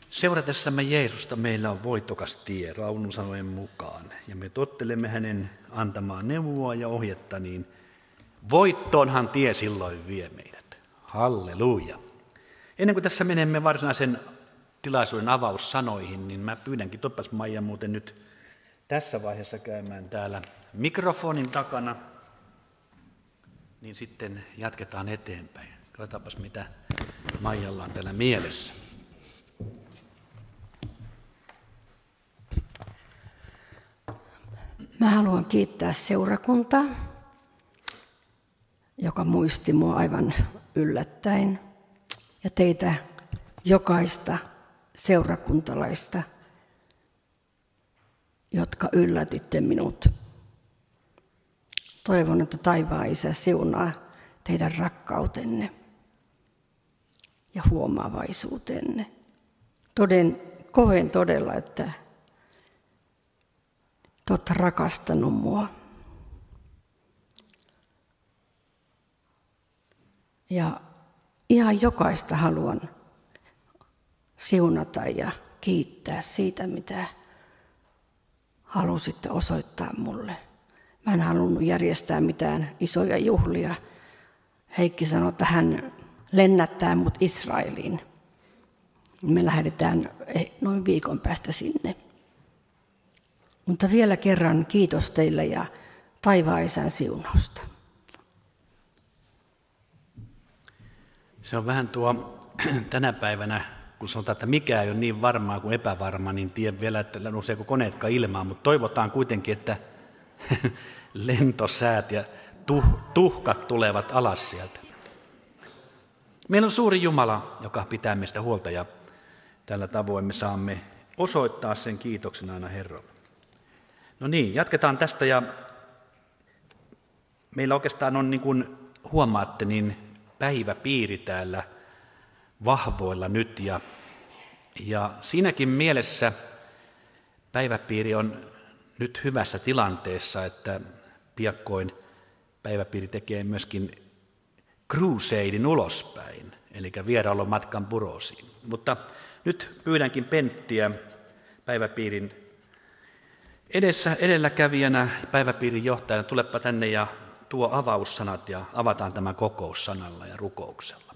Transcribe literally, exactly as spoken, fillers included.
Seuratessamme Jeesusta meillä on voitokas tie Raunun sanojen mukaan, ja me tottelemme hänen antamaan neuvoa ja ohjetta, niin voittoonhan tie silloin vie meidät. Halleluja. Ennen kuin tässä menemme varsinaisen tilaisuuden avaussanoihin, niin mä pyydänkin Toppas Maija muuten nyt tässä vaiheessa käymään täällä mikrofonin takana, niin sitten jatketaan eteenpäin. Katsotaanpas, mitä Maijalla on täällä mielessä. Mä haluan kiittää seurakuntaa, joka muisti mua aivan yllättäen, ja teitä jokaista seurakuntalaista, jotka yllätitte minut. Toivon, että taivaan Isä siunaa teidän rakkautenne ja huomaavaisuutenne. Toden, koen todella, että te olette rakastanut mua. Ja ihan jokaista haluan siunata ja kiittää siitä, mitä halusitte osoittaa mulle. Mä en halunnut järjestää mitään isoja juhlia. Heikki sanoi, että hän lennättää mut Israeliin. Me lähdetään noin viikon päästä sinne. Mutta vielä kerran kiitos teille ja taivaan Isän siunausta. Se on vähän tuo tänä päivänä, kun sanotaan, että mikä ei ole niin varmaa kuin epävarma, niin tiedän vielä, että nouseeko koneetkaan ilmaan, mutta toivotaan kuitenkin, että lentosäät ja tuh, tuhkat tulevat alas sieltä. Meillä on suuri Jumala, joka pitää meistä huolta, ja tällä tavoin me saamme osoittaa sen kiitoksen aina Herralle. No niin, jatketaan tästä, ja meillä oikeastaan on, niin kuin huomaatte, niin päiväpiiri täällä vahvoilla nyt, ja, ja siinäkin mielessä päiväpiiri on nyt hyvässä tilanteessa, että piakkoin päiväpiiri tekee myöskin crusadein ulospäin, eli vierailun matkan Buroosiin. Mutta nyt pyydänkin Penttiä päiväpiirin edessä edelläkävijänä, päiväpiirin johtajana, tulepa tänne ja tuo avaussanat ja avataan tämä kokous sanalla ja rukouksella.